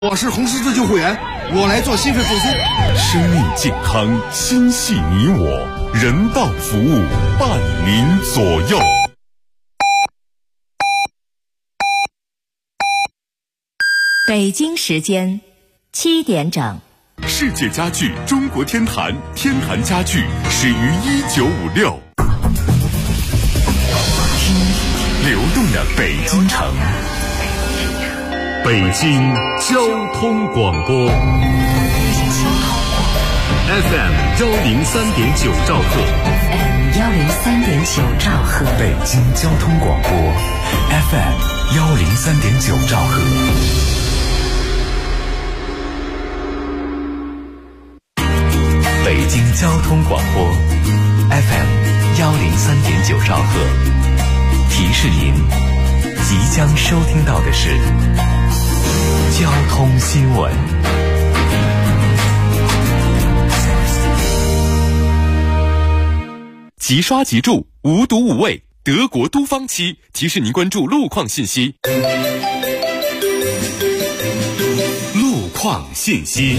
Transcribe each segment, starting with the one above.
我是红十字救护员，我来做心肺复苏。 生命健康，心系你我，人道服务伴您左右。 北京时间7点整。 世界家具中国天坛，天坛家具始于1956。听流动的北京城。北京交通广播 FM 103.9兆赫， FM 103.9兆赫， 北京交通广播 FM 103.9兆赫。北京交通广播 FM 103.9兆赫，提示您即将收听到的是交通新闻。即刷即住，无毒无味，德国都芳漆提示您关注路况信息。路况信息。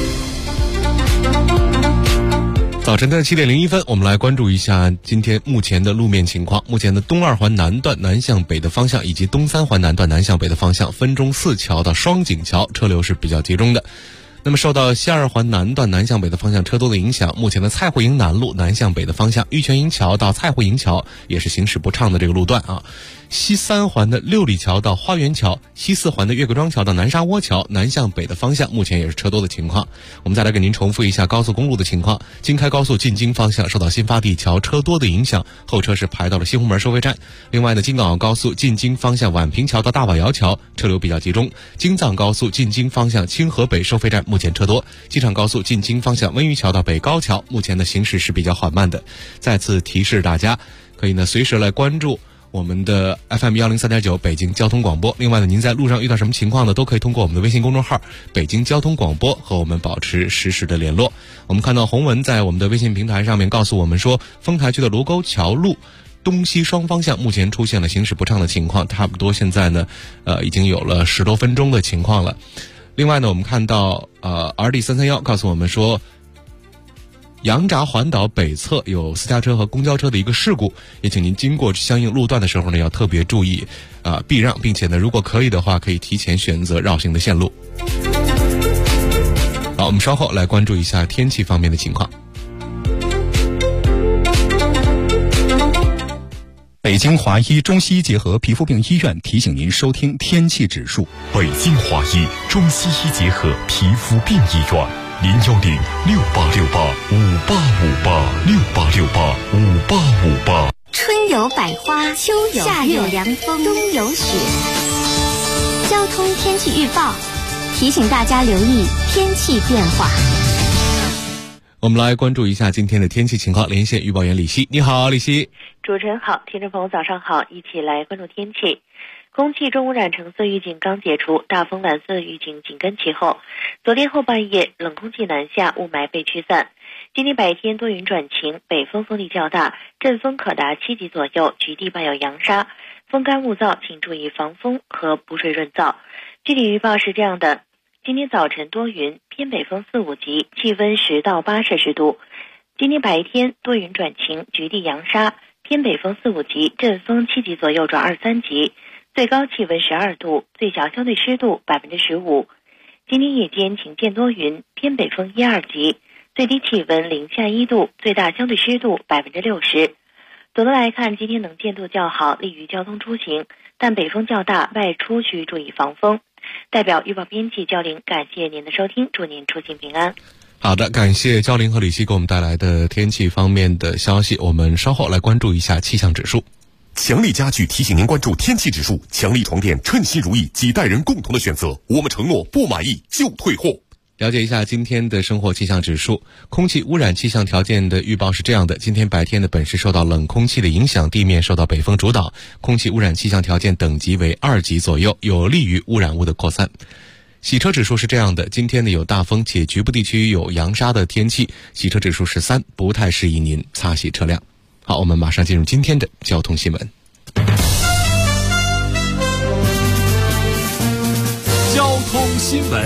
早晨的7点01分，我们来关注一下今天目前的路面情况。目前的东2环南段南向北的方向以及东3环南段南向北的方向，分钟4桥到双井桥车流是比较集中的。那么受到西2环南段南向北的方向车多的影响，目前的蔡慧营南路南向北的方向玉泉营桥到蔡慧营桥也是行驶不畅的这个路段啊。西3环的六里桥到花园桥，西4环的岳各庄桥到南沙窝桥南向北的方向目前也是车多的情况。我们再来给您重复一下高速公路的情况。京开高速进京方向受到新发地桥车多的影响，后车是排到了西红门收费站。另外呢，京港澳高速进京方向宛平桥到大瓦窑桥车流比较集中。京藏高速进京方向清河北收费站目前车多。机场高速进京方向温榆桥到北高桥目前的行驶是比较缓慢的。再次提示大家，可以呢随时来关注我们的 FM 103.9北京交通广播。另外呢，您在路上遇到什么情况呢，都可以通过我们的微信公众号北京交通广播和我们保持实时的联络。我们看到洪文在我们的微信平台上面告诉我们说，丰台区的卢沟桥路东西双方向目前出现了行驶不畅的情况，差不多现在呢已经有了10多分钟的情况了。另外呢，我们看到RD331告诉我们说，羊闸环岛北侧有私家车和公交车的一个事故，也请您经过相应路段的时候呢，要特别注意避让，并且呢，如果可以的话，可以提前选择绕行的线路。好，我们稍后来关注一下天气方面的情况。 北京华医中西医结合皮肤病医院提醒您收听天气指数。 北京华医中西医结合皮肤病医院，0106868585868686858。 春有百花，秋有夏有凉风，冬有雪。交通天气预报提醒大家留意天气变化。 我们来关注一下今天的天气情况，连线预报员李希。你好，李希。 主持人好，听众朋友早上好，一起来关注天气。空气重污染橙色预警刚解除，大风蓝色预警紧跟其后。昨天后半夜冷空气南下，雾霾被驱散。今天白天多云转晴，北风风力较大，阵风可达7级左右，局地伴有扬沙。风干物燥，请注意防风和补水润燥。具体预报是这样的：今天早晨多云，偏北风4、5级，气温10到8摄氏度。今天白天多云转晴，局地扬沙，偏北风4、5级，阵风7级左右转2、3级，最高气温12度，最小相对湿度15%。今天夜间晴间多云，偏北风1、2级，最低气温0下1度，最大相对湿度60%。总的来看，今天能见度较好，利于交通出行，但北风较大，外出需注意防风。代表预报编辑焦玲，感谢您的收听，祝您出行平安。 好的，感谢焦玲和李希给我们带来的天气方面的消息。我们稍后来关注一下气象指数。 强力家具提醒您关注天气指数，强力床垫称心如意，几代人共同的选择，我们承诺不满意就退货。 了解一下今天的生活气象指数。空气污染气象条件的预报是这样的：今天白天的本市受到冷空气的影响，地面受到北风主导，空气污染气象条件等级为2级左右，有利于污染物的扩散。洗车指数是这样的：今天呢有大风且局部地区有扬沙的天气，洗车指数是3，不太适宜您擦洗车辆。好，我们马上进入今天的交通新闻。 交通新闻。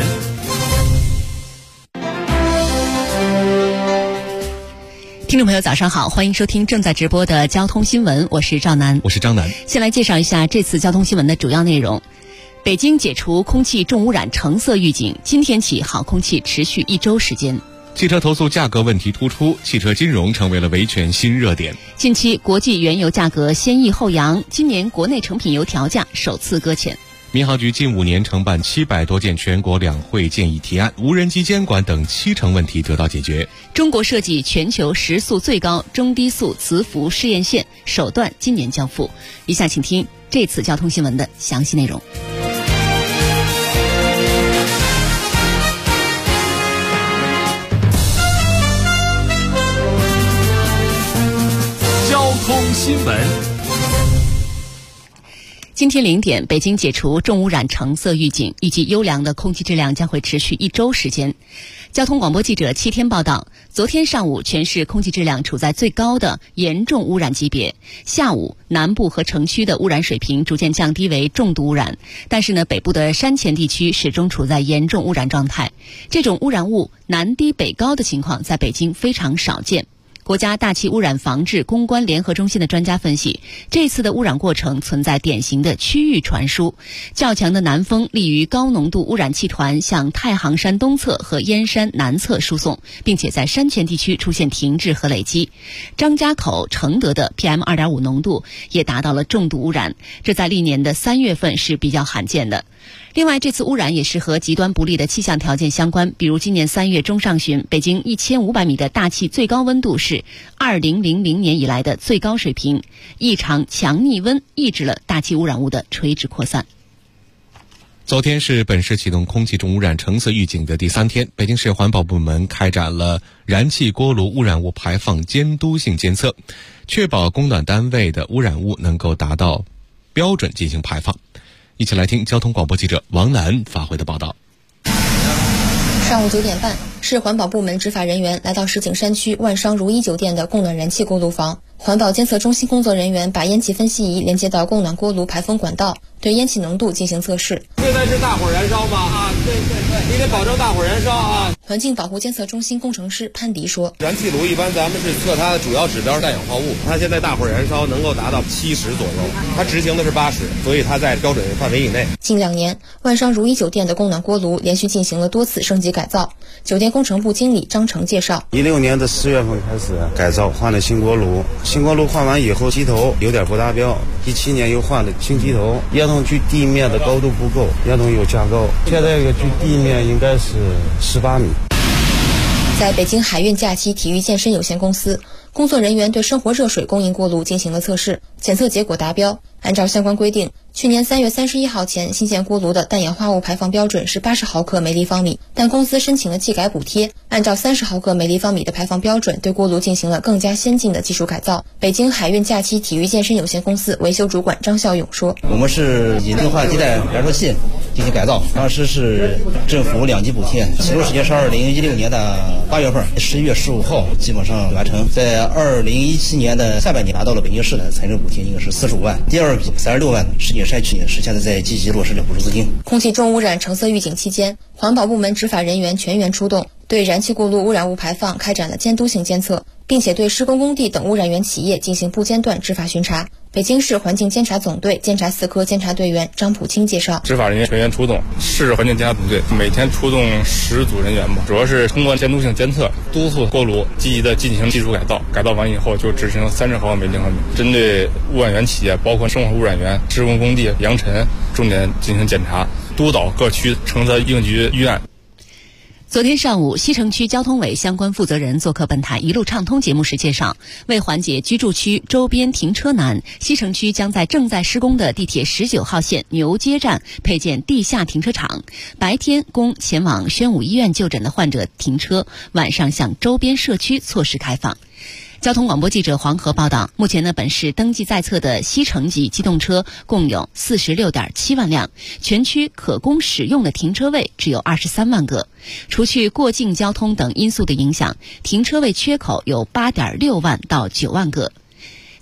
听众朋友早上好，欢迎收听正在直播的交通新闻，我是赵楠， 我是张楠。 先来介绍一下这次交通新闻的主要内容。北京解除空气重污染橙色预警，今天起好空气持续1周时间。 汽车投诉价格问题突出，汽车金融成为了维权新热点。 近期国际原油价格先抑后扬，今年国内成品油调价首次搁浅。 民航局近5年承办700多件全国两会建议提案，无人机监管等70%问题得到解决。 中国设计全球时速最高中低速磁浮试验线首段今年交付。以下请听这次交通新闻的详细内容。 交通新闻。 今天0点，北京解除重污染橙色预警，预计优良的空气质量将会持续1周时间。交通广播记者7天报道，昨天上午全市空气质量处在最高的严重污染级别，下午南部和城区的污染水平逐渐降低为重度污染，但是呢，北部的山前地区始终处在严重污染状态。这种污染物南低北高的情况在北京非常少见。国家大气污染防治攻关联合中心的专家分析，这次的污染过程存在典型的区域传输，较强的南风利于高浓度污染气团向太行山东侧和燕山南侧输送，并且在山前地区出现停滞和累积。张家口、承德的 PM2.5 浓度也达到了重度污染，这在历年的3月份是比较罕见的。另外，这次污染也是和极端不利的气象条件相关，比如今年3月中上旬，北京1500米的大气最高温度是2000年以来的最高水平，异常强逆温抑制了大气污染物的垂直扩散。 昨天是本市启动空气重污染橙色预警的第3天，北京市环保部门开展了燃气锅炉污染物排放监督性监测，确保供暖单位的污染物能够达到标准进行排放。一起来听交通广播记者王楠发回的报道。 上午9点半，市环保部门执法人员来到石景山区万商如一酒店的供暖燃气锅炉房，环保监测中心工作人员把烟气分析仪连接到供暖锅炉排风管道，对烟气浓度进行测试。 现在是大火燃烧吗？啊，对，你得保证大火燃烧啊。 环境保护监测中心工程师潘迪说， 燃气炉一般咱们是测它的主要指标是氮氧化物，它现在大火燃烧能够达到70左右，它执行的是80，所以它在标准范围以内。 近2年，万商如一酒店的供暖锅炉连续进行了多次升级改造。酒店工程部经理张成介绍 ，16年的4月份开始改造，换了新锅炉。新锅炉换完以后，机头有点不达标。17年又换了新机头，烟囱距地面的高度不够，烟囱有加高，现在距地面应该是18米。 在北京海运假期体育健身有限公司，工作人员对生活热水供应锅炉进行了测试，检测结果达标。按照相关规定，去年3月31号前新建锅炉的氮氧化物排放标准是80毫克每立方米，但公司申请了技改补贴，按照30毫克每立方米的排放标准，对锅炉进行了更加先进的技术改造。北京海运假期体育健身有限公司维修主管张孝勇说， 我们是以硬化基带燃烧器进行改造，当时是政府2级补贴，起步时间是2016年的8月份，11月15号基本上完成，在2017年的下半年拿到了北京市的财政补贴，应该是45万，第二笔36万石景山区是现在在积极落实了补助资金。 空气重污染橙色预警期间，环保部门执法人员全员出动，对燃气锅炉污染物排放开展了监督性监测，并且对施工工地等污染源企业进行不间断执法巡查。北京市环境监察总队监察4科监察队员张普清介绍， 执法人员全员出动，市环境监察总队每天出动10组人员吧，主要是通过监督性监测，督促锅炉积极的进行技术改造，改造完以后就执行30毫克每立方米，针对污染源企业，包括生活污染源、施工工地、扬尘，重点进行检查，督导各区橙色应急预案。 昨天上午，西城区交通委相关负责人做客本台一路畅通节目时介绍，为缓解居住区周边停车难，西城区将在正在施工的地铁19号线牛街站配建地下停车场，白天供前往宣武医院就诊的患者停车，晚上向周边社区错时开放。交通广播记者黄河报道，目前呢，本市登记在册的西城级机动车共有46.7万辆，全区可供使用的停车位只有23万个。除去过境交通等因素的影响，停车位缺口有8.6万到9万个。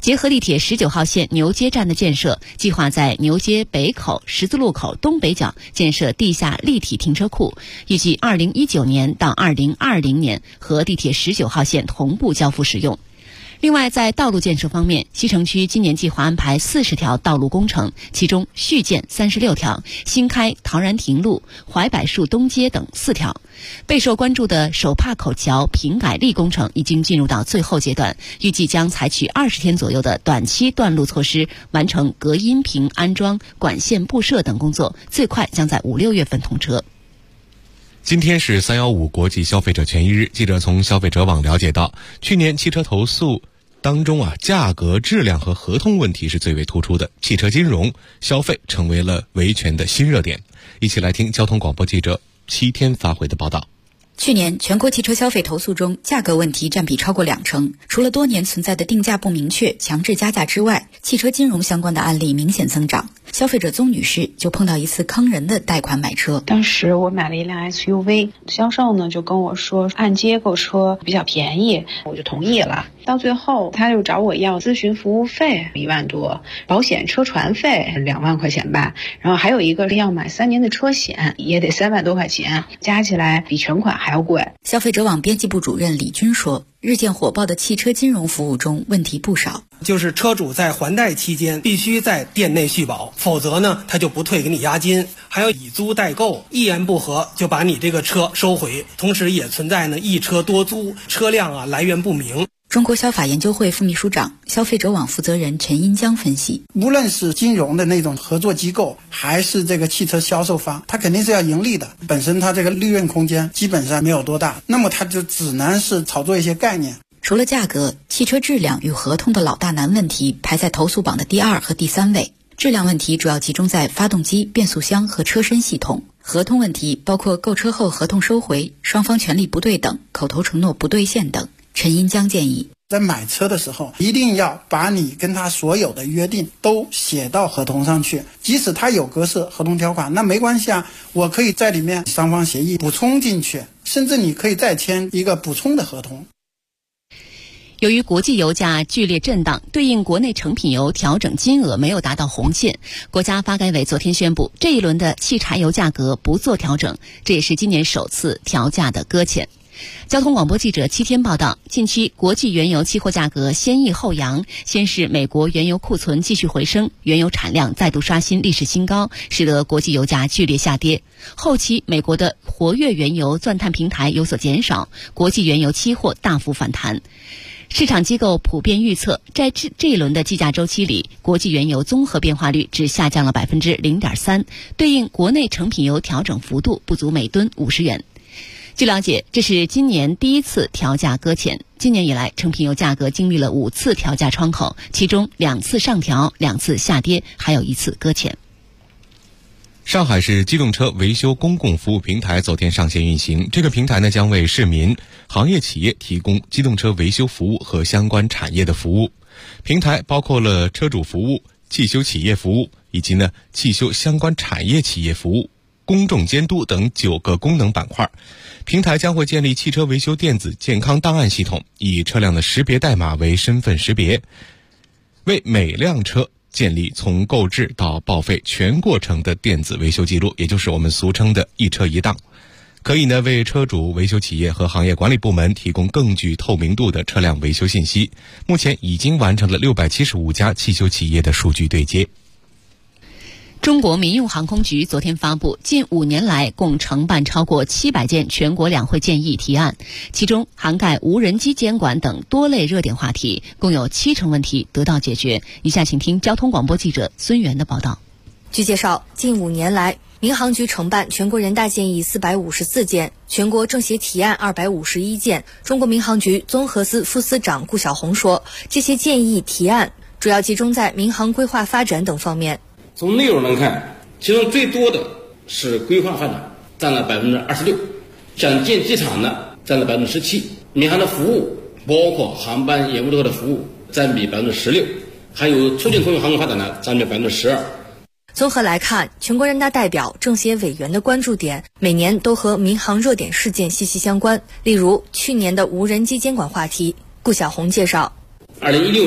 结合地铁19号线牛街站的建设，计划在牛街北口十字路口东北角建设地下立体停车库，预计2019年到2020年和地铁19号线同步交付使用。另外，在道路建设方面，西城区今年计划安排40条道路工程，其中续建36条，新开陶然亭路、槐柏树东街等4条。备受关注的手帕口桥平改力工程已经进入到最后阶段，预计将采取20天左右的短期断路措施，完成隔音屏安装、管线布设等工作，最快将在5、6月份通车。 今天是315国际消费者权益日，记者从消费者网了解到，去年汽车投诉当中价格、质量和合同问题是最为突出的，汽车金融消费成为了维权的新热点。一起来听交通广播记者7天发回的报道。 去年全国汽车消费投诉中，价格问题占比超过20%。除了多年存在的定价不明确、强制加价之外，汽车金融相关的案例明显增长。消费者宗女士就碰到一次坑人的贷款买车。 当时我买了一辆 SUV， 销售呢就跟我说按揭购车比较便宜，我就同意了。到最后他就找我要咨询服务费1万多，保险车船费2万块钱吧，然后还有一个是要买3年的车险，也得3万多块钱，加起来比全款还要贵。 消费者网编辑部主任李军说，日渐火爆的汽车金融服务中问题不少， 就是车主在还贷期间必须在店内续保，否则呢他就不退给你押金，还有以租代购，一言不合就把你这个车收回，同时也存在呢一车多租，车辆来源不明。 中国消法研究会副秘书长、消费者网负责人陈英江分析， 无论是金融的那种合作机构，还是这个汽车销售方，它肯定是要盈利的，本身它这个利润空间基本上没有多大，那么它就只能是炒作一些概念。 除了价格，汽车质量与合同的老大难问题排在投诉榜的第2和第3位。质量问题主要集中在发动机、变速箱和车身系统，合同问题包括购车后合同收回、双方权利不对等、口头承诺不兑现等。陈英江建议， 在买车的时候一定要把你跟他所有的约定都写到合同上去，即使他有格式合同条款那没关系啊，我可以在里面双方协议补充进去，甚至你可以再签一个补充的合同。 由于国际油价剧烈震荡，对应国内成品油调整金额没有达到红线，国家发改委昨天宣布，这一轮的汽柴油价格不做调整，这也是今年首次调价的搁浅。交通广播记者7天报道，近期国际原油期货价格先抑后扬，先是美国原油库存继续回升，原油产量再度刷新历史新高，使得国际油价剧烈下跌。后期美国的活跃原油钻探平台有所减少，国际原油期货大幅反弹。市场机构普遍预测，在这一轮的计价周期里，国际原油综合变化率只下降了 0.3%， 对应国内成品油调整幅度不足每吨50元。据了解，这是今年第1次调价搁浅。今年以来，成品油价格经历了5次调价窗口，其中2次上调，2次下跌，还有1次搁浅。 上海市机动车维修公共服务平台昨天上线运行，这个平台呢将为市民、行业企业提供机动车维修服务和相关产业的服务。平台包括了车主服务、汽修企业服务以及汽修相关产业企业服务、公众监督等9个功能板块。平台将会建立汽车维修电子健康档案系统，以车辆的识别代码为身份识别，为每辆车建立从购置到报废全过程的电子维修记录，也就是我们俗称的一车一档，可以为车主、维修企业和行业管理部门提供更具透明度的车辆维修信息。目前已经完成了675家汽修企业的数据对接。 中国民用航空局昨天发布，近5年来共承办超过700件全国两会建议提案，其中涵盖无人机监管等多类热点话题，共有70%问题得到解决。以下请听交通广播记者孙源的报道。 据介绍，近5年来，民航局承办全国人大建议454件，全国政协提案251件。中国民航局综合司副司长顾晓红说，这些建议提案主要集中在民航规划发展等方面。 从内容来看，其中最多的是规划发展，占了26%，像建机场呢占了17%，民航的服务包括航班延误后的服务占比16%，还有促进公用航空发展呢占比12%。 综合来看，全国人大代表、政协委员的关注点每年都和民航热点事件息息相关。例如去年的无人机监管话题，顾晓红介绍，2016 年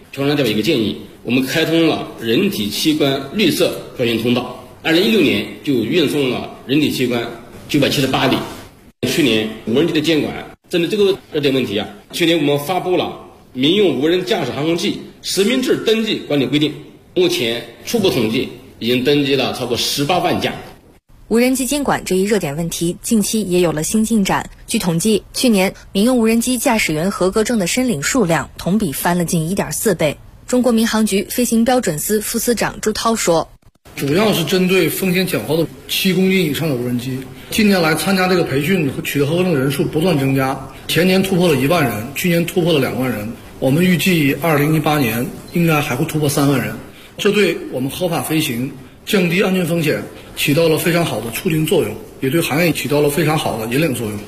中央调一个建议，我们开通了人体器官绿色专用通道，2016年就运送了人体器官978例。去年无人机的监管，针对这个热点问题去年我们发布了民用无人驾驶航空器实名制登记管理规定，目前初步统计已经登记了超过18万架。 无人机监管这一热点问题近期也有了新进展。据统计，去年民用无人机驾驶员合格证的申领数量同比翻了近 1.4 倍。中国民航局飞行标准司副司长朱涛说， 主要是针对风险较高的7公斤以上的无人机。近年来参加这个培训和取得合格证人数不断增加，前年突破了1万人，去年突破了2万人，我们预计2018年应该还会突破3万人。这对我们合法飞行、降低安全风险起到了非常好的促进作用，也对行业起到了非常好的引领作用。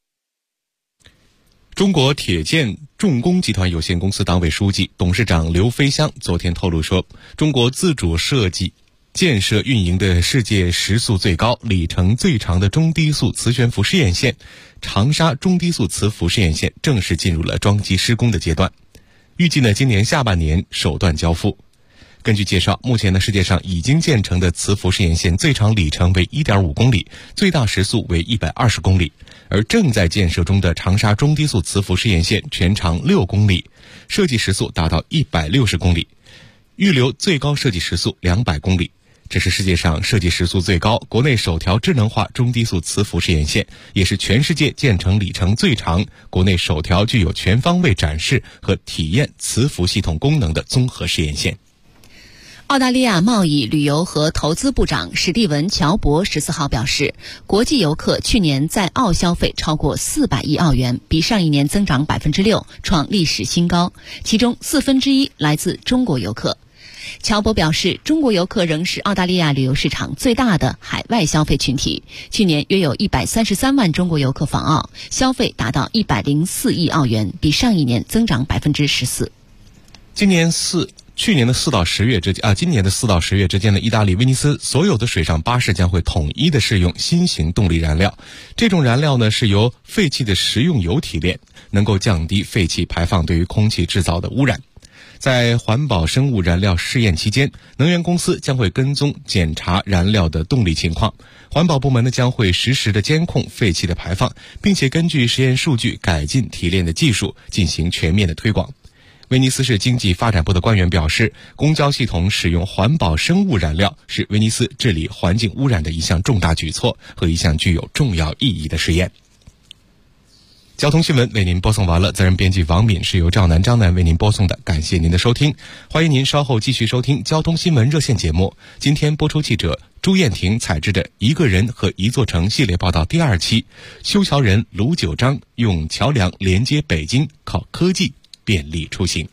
中国铁建重工集团有限公司党委书记、董事长刘飞湘昨天透露说，中国自主设计、建设、运营的世界时速最高、里程最长的中低速磁悬浮试验线长沙中低速磁浮试验线正式进入了装机施工的阶段，预计今年下半年首段交付。根据介绍，目前世界上已经建成的磁浮试验线最长里程为 1.5 公里，最大时速为120公里，而正在建设中的长沙中低速磁浮试验线全长6公里，设计时速达到160公里，预留最高设计时速200公里。这是世界上设计时速最高、国内首条智能化中低速磁浮试验线，也是全世界建成里程最长、国内首条具有全方位展示和体验磁浮系统功能的综合试验线。 澳大利亚贸易、旅游和投资部长史蒂文·乔伯14号表示，国际游客去年在澳消费超过400亿澳元，比上一年增长 6%， 创历史新高，其中1/4来自中国游客。乔伯表示，中国游客仍是澳大利亚旅游市场最大的海外消费群体，去年约有133万中国游客访澳，消费达到104亿澳元，比上一年增长 14%。 去年的4到10月之间今年的4到10月之间的意大利威尼斯所有的水上巴士将会统一的试用新型动力燃料。这种燃料呢是由废弃的食用油提炼，能够降低废气排放对于空气制造的污染。在环保生物燃料试验期间，能源公司将会跟踪检查燃料的动力情况，环保部门呢将会实时的监控废气的排放，并且根据实验数据改进提炼的技术，进行全面的推广。威尼斯市经济发展部的官员表示，公交系统使用环保生物燃料是威尼斯治理环境污染的一项重大举措和一项具有重要意义的实验。交通新闻为您播送完了，责任编辑王敏，是由赵南、张楠为您播送的，感谢您的收听，欢迎您稍后继续收听交通新闻热线节目。今天播出记者朱燕婷采制的一个人和一座城系列报道第2期，修桥人卢九章用桥梁连接北京，靠科技便利出行。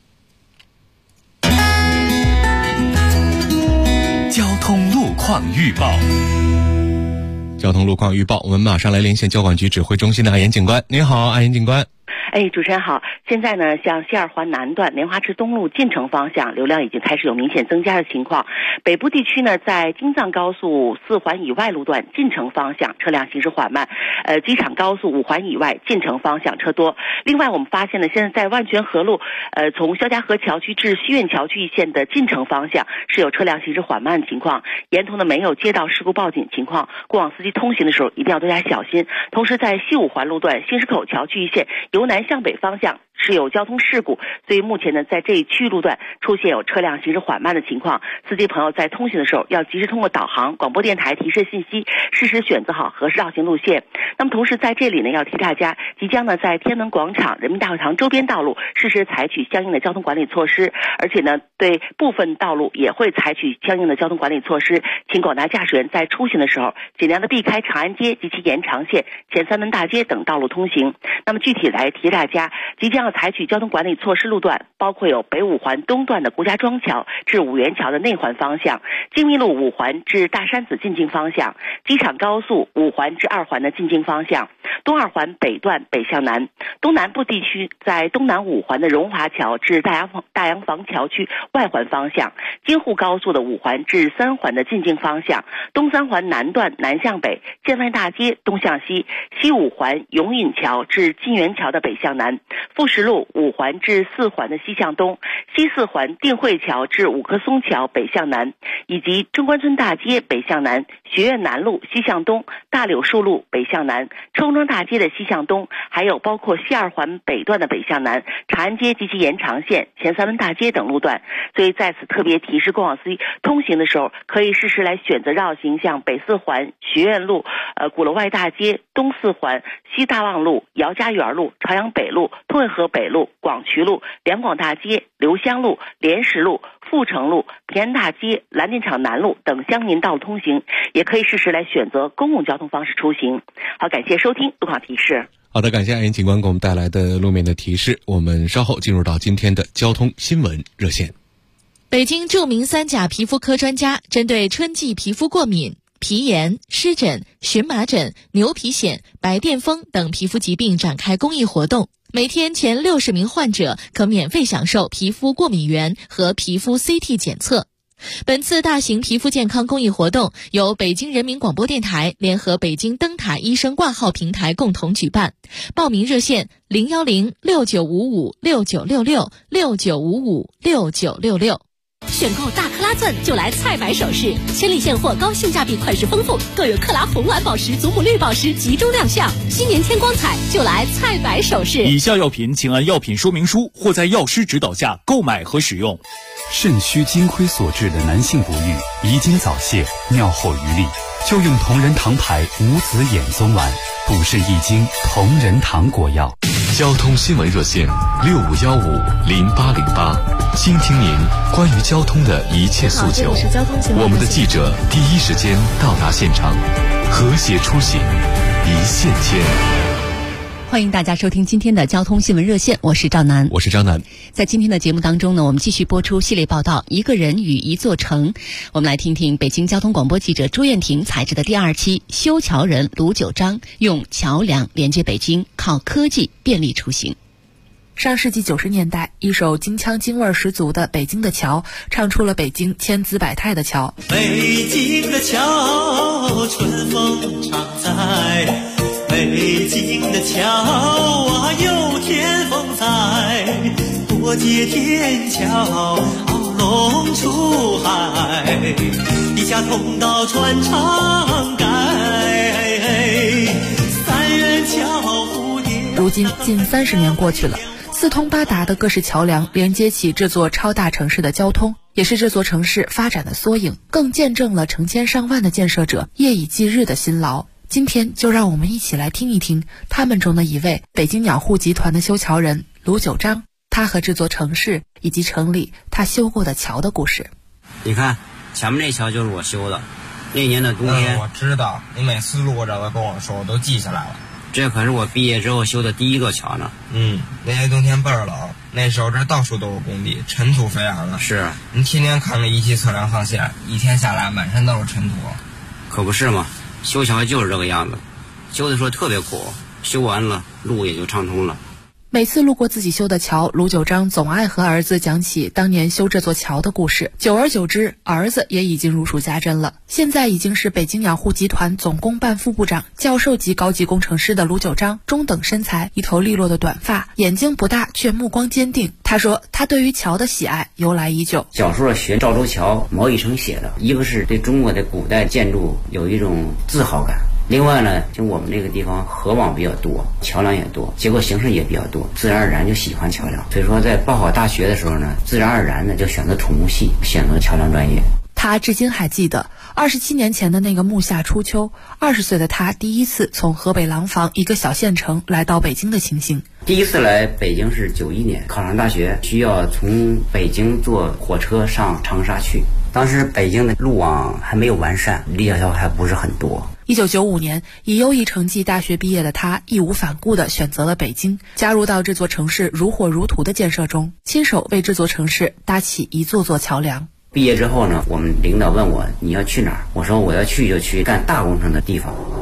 交通路况预报。 交通路况预报，我们马上来连线交管局指挥中心的阿岩警官。您好，阿岩警官。 主持人好。现在呢，像西二环南段莲花池东路进城方向流量已经开始有明显增加的情况。北部地区呢，在京藏高速4环以外路段进城方向车辆行驶缓慢，机场高速5环以外进城方向车多。另外我们发现呢，现在在万泉河路从肖家河桥区至西苑桥区一线的进城方向是有车辆行驶缓慢的情况，沿途呢没有接到事故报警情况，过往司机通行的时候一定要多加小心。同时在西5环路段新市口桥区一线由南向北方向是有交通事故，所以目前呢，在这一区域路段出现有车辆行驶缓慢的情况，司机朋友在通行的时候要及时通过导航、广播电台提示信息，适时选择好合适绕行路线。那么同时在这里呢，要提大家，即将呢在天安门广场、人民大会堂周边道路适时采取相应的交通管理措施，而且呢，对部分道路也会采取相应的交通管理措施，请广大驾驶员在出行的时候尽量的避开长安街及其延长线、前三门大街等道路通行。那么具体来提大家，即将要采取交通管理措施路段包括有北5环东段的国家庄桥至五元桥的内环方向，精密路5环至大山子进京方向，机场高速5环至2环的进京方向。 东二环北段北向南。东南部地区在东南5环的荣华桥至大洋房桥区外环方向，京沪高速的5环至3环的进京方向，东3环南段南向北，建外大街东向西，西5环永隐桥至金源桥的北向南，富实路5环至4环的西向东，西4环定慧桥至五棵松桥北向南，以及中关村大街北向南，学院南路西向东，大柳树路北向南，冲庄大街的西向东，还有包括西2环北段的北向南，长安街及其延长线、前三轮大街等路段。所以在此特别提示过往司机通行的时候，可以适时来选择绕行，像北4环、学院路、鼓楼外大街、东4环、西大望路、姚家园路、朝阳北路、通惠河北路、广渠路、两广大街、留香路、莲石路、阜成路、平安大街、蓝电厂南路等乡民道路通行，也可以适时来选择公共交通方式出行。好，感谢收听路况提示。 好的，感谢爱言警官给我们带来的路面的提示。我们稍后进入到今天的交通新闻热线。 北京著名3甲皮肤科专家针对春季皮肤过敏、皮炎、湿疹、荨麻疹、牛皮癣、白癜风等皮肤疾病展开公益活动，每天前60名患者可免费享受皮肤过敏原和皮肤 CT 检测。本次大型皮肤健康公益活动由北京人民广播电台联合北京灯塔医生挂号平台共同举办，报名热线010-6955-6966，6955-6966。 选购大克拉钻就来菜百首饰，千里现货，高性价比，款式丰富，更有克拉红蓝宝石、祖母绿宝石集中亮相。新年添光彩，就来菜百首饰。 以下药品请按药品说明书或在药师指导下购买和使用。 肾虚金亏所致的男性不育、遗精早泄、尿后余力，就用同仁堂牌无子衍宗丸，补肾益精，同仁堂果药。 交通新闻热线65150808，倾听您关于交通的一切诉求。我们的记者第一时间到达现场，和谐出行，一线牵。 欢迎大家收听今天的交通新闻热线，我是赵楠。 我是张楠。 在今天的节目当中呢，我们继续播出系列报道《一个人与一座城》。我们来听听北京交通广播记者朱艳婷采制的第2期修桥人卢九章用桥梁连接北京，靠科技便利出行。 上世纪90年代，一首京腔京味十足的《北京的桥》唱出了北京千姿百态的桥。 北京的桥，春风常在。北京的桥啊，有天风采，过街天桥，鳌龙出海，地下通道穿长改，三元桥蝴蝶。 如今近30年过去了，四通八达的各式桥梁连接起这座超大城市的交通，也是这座城市发展的缩影，更见证了成千上万的建设者夜以继日的辛劳。今天就让我们一起来听一听他们中的一位北京鸟户集团的修桥人卢九章，他和这座城市以及城里他修过的桥的故事。 你看前面那桥就是我修的，那年的冬天。 我知道，你每次路过这都跟我说，我都记下来了。 这可是我毕业之后修的第一个桥呢。 那年冬天倍儿冷，那时候这到处都是工地，尘土飞扬的。 是， 你天天扛着仪器测量航线，一天下来满身都是尘土。 可不是嘛，修桥就是这个样子，修的时候特别苦，修完了路也就畅通了。 每次路过自己修的桥，卢九章总爱和儿子讲起当年修这座桥的故事。久而久之，儿子也已经如数家珍了。现在已经是北京鸟户集团总工办副部长、教授级高级工程师的卢九章，中等身材，一头利落的短发，眼睛不大却目光坚定。他说他对于桥的喜爱由来已久。 小时候学赵州桥毛以成写的，一个是对中国的古代建筑有一种自豪感，另外呢，就我们这个地方河网比较多，桥梁也多，结构形式也比较多，自然而然就喜欢桥梁。所以说在报考大学的时候呢，自然而然的就选择土木系，选择桥梁专业。 他至今还记得27年前的那个暮夏初秋，20岁的他第一次从河北廊坊一个小县城来到北京的情形。 第一次来北京是91年，考上大学需要从北京坐火车上长沙去。当时北京的路网还没有完善，立交桥还不是很多。 1995年，以优异成绩大学毕业的他义无反顾地选择了北京，加入到这座城市如火如荼的建设中，亲手为这座城市搭起一座座桥梁。 毕业之后呢，我们领导问我你要去哪儿，我说我要去就去干大工程的地方。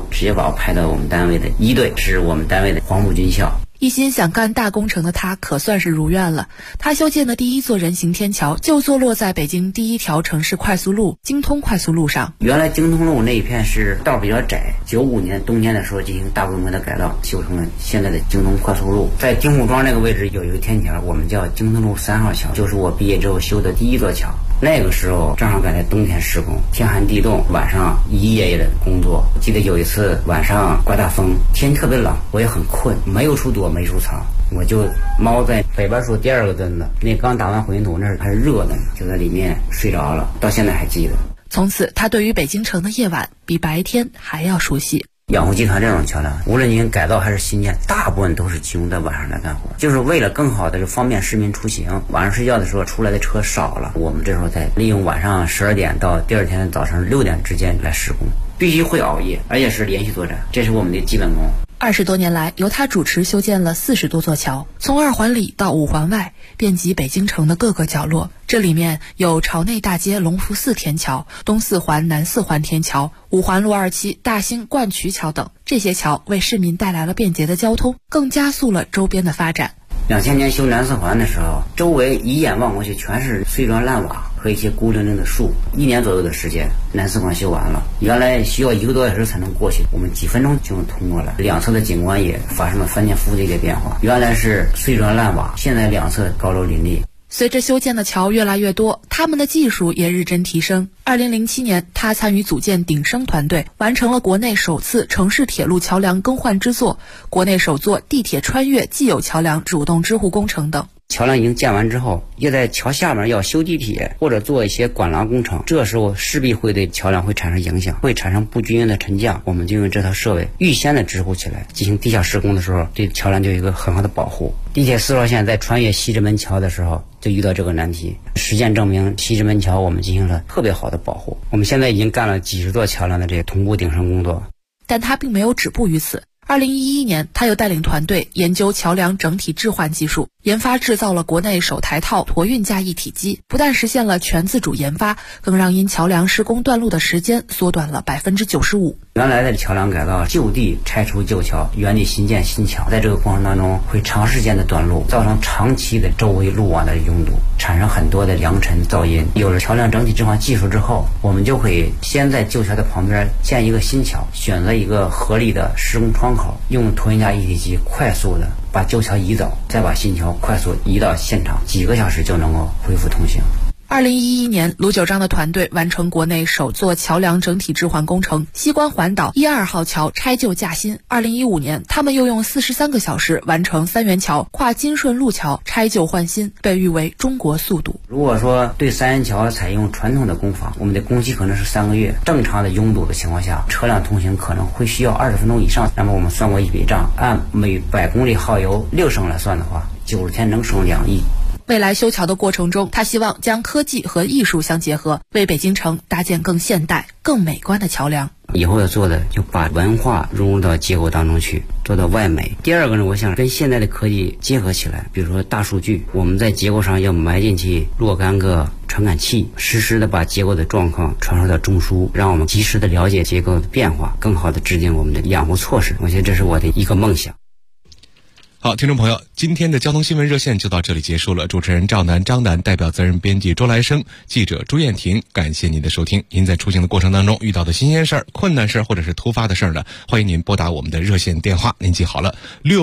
直接把我派到我们单位的1队，是我们单位的黄埔军校。 一心想干大工程的他可算是如愿了。他修建的第一座人行天桥就坐落在北京第一条城市快速路京通快速路上。 原来京通路那一片是道比较窄，95年冬天的时候进行大规模的改造，修成了现在的京通快速路。在京虎庄那个位置有一个天桥，我们叫京通路3号桥，就是我毕业之后修的第一座桥。那个时候正好赶在冬天施工，天寒地冻，晚上一夜夜的工作。记得有一次晚上刮大风，天特别冷，我也很困，没有处躲没处藏，我就猫在北边树第2个墩子，那刚打完混凝土，那还是热的呢，就在里面睡着了，到现在还记得。 从此他对于北京城的夜晚比白天还要熟悉。 养护集团这种桥梁，无论您改造还是新建，大部分都是集中在晚上来干活，就是为了更好的方便市民出行。晚上睡觉的时候出来的车少了，我们这时候再利用晚上12点到第二天早上6点之间来施工，必须会熬夜，而且是连续作战，这是我们的基本功。 20多年来，由他主持修建了40多座桥，从2环里到5环外，遍及北京城的各个角落。这里面有朝内大街隆福寺天桥、东4环南4环天桥、5环路2期大兴灌渠桥等。这些桥为市民带来了便捷的交通，更加速了周边的发展。 2000年修南4环的时候，周围一眼望过去全是碎砖烂瓦和一些孤零零的树。1年左右的时间，南4环修完了，原来需要1个多小时才能过去，我们几分钟就能通过了。两侧的景观也发生了翻天覆地的变化，原来是碎砖烂瓦，现在两侧高楼林立。 随着修建的桥越来越多，他们的技术也日臻提升。2007年，他参与组建鼎生团队，完成了国内首次城市铁路桥梁更换之作、国内首座地铁穿越既有桥梁主动支护工程等。 桥梁已经建完之后，要在桥下面要修地铁或者做一些管廊工程，这时候势必会对桥梁会产生影响，会产生不均匀的沉降。我们就用这套设备预先的支护起来，进行地下施工的时候，对桥梁就有一个很好的保护。地铁4号线在穿越西直门桥的时候就遇到这个难题，实践证明西直门桥我们进行了特别好的保护。我们现在已经干了几十座桥梁的这个同步顶升工作。 但他并没有止步于此。2011年，他又带领团队研究桥梁整体置换技术，研发制造了国内首台套托运架一体机，不但实现了全自主研发，更让因桥梁施工断路的时间缩短了95%。 原来的桥梁改造，就地拆除旧桥，原地新建新桥，在这个过程当中会长时间的断路，造成长期的周围路网的拥堵，产生很多的扬尘噪音。有了桥梁整体置换技术之后，我们就会先在旧桥的旁边建一个新桥，选择一个合理的施工窗口，用托运架一体机快速的把旧桥移走，再把新桥快速移到现场，几个小时就能够恢复通行。 2011年，卢九章的团队完成国内首座桥梁整体置换工程——西关环岛1、2号桥拆旧架新。2015年，他们又用43个小时完成3元桥跨金顺路桥拆旧换新，被誉为中国速度。 如果说对3元桥采用传统的工法，我们的工期可能是3个月。正常的拥堵的情况下，车辆通行可能会需要20分钟以上。那么我们算过一笔账，按每100公里耗油6升来算的话，90天能省2亿。 未来修桥的过程中，他希望将科技和艺术相结合，为北京城搭建更现代、更美观的桥梁。 以后要做的就把文化融入到结构当中去，做到外美。第二个呢，我想跟现在的科技结合起来，比如说大数据，我们在结构上要埋进去若干个传感器，实时的把结构的状况传输到中枢，让我们及时的了解结构的变化，更好的制定我们的养护措施。我觉得这是我的一个梦想。 好，听众朋友，今天的交通新闻热线就到这里结束了。主持人赵楠、张楠，代表责任编辑周来生，记者朱艳婷，感谢您的收听。您在出行的过程当中遇到的新鲜事儿、困难事儿或者是突发的事儿呢，欢迎您拨打我们的热线电话，您记好了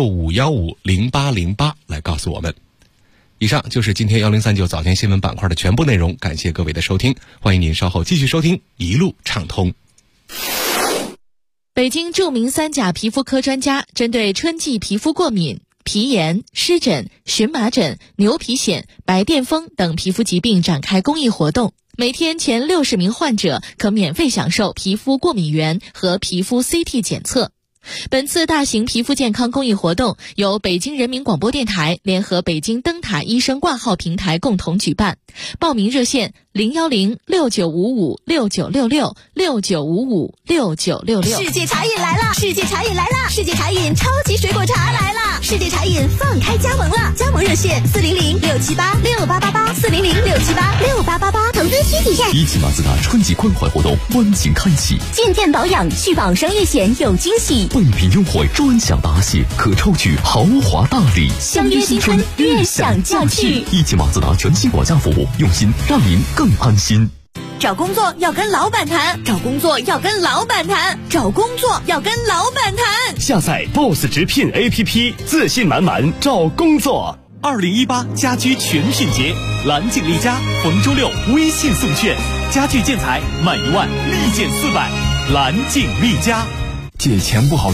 ，65150808来告诉我们。以上就是今天1039早间新闻板块的全部内容，感谢各位的收听，欢迎您稍后继续收听，一路畅通。 北京著名3甲皮肤科专家针对春季皮肤过敏、皮炎、湿疹、荨麻疹、牛皮癣、白癜风等皮肤疾病展开公益活动，每天前60名患者可免费享受皮肤过敏原和皮肤 CT 检测。本次大型皮肤健康公益活动由北京人民广播电台联合北京灯塔塔医生挂号平台共同举办。报名热线：0106955696669556966。 世界茶饮来了！世界茶饮来了！世界茶饮超级水果茶来了！世界茶饮放开加盟了！加盟热线：400-678-6888，400-678-6888。投资需谨慎。 一汽马自达春季关怀活动温情开启， 进店保养续保商业险有惊喜， 备品优惠专享答谢，可抽取豪华大礼。 相约新春，悦享就去。 一汽马自达全新管家服务，用心让您更安心。 找工作要跟老板谈，找工作要跟老板谈，找工作要跟老板谈。 下载 BOSS 直聘 APP， 自信满满找工作。2018家居全品节，蓝景丽家逢周六微信送券，家具建材满1万立减400，蓝景丽家。 借钱不好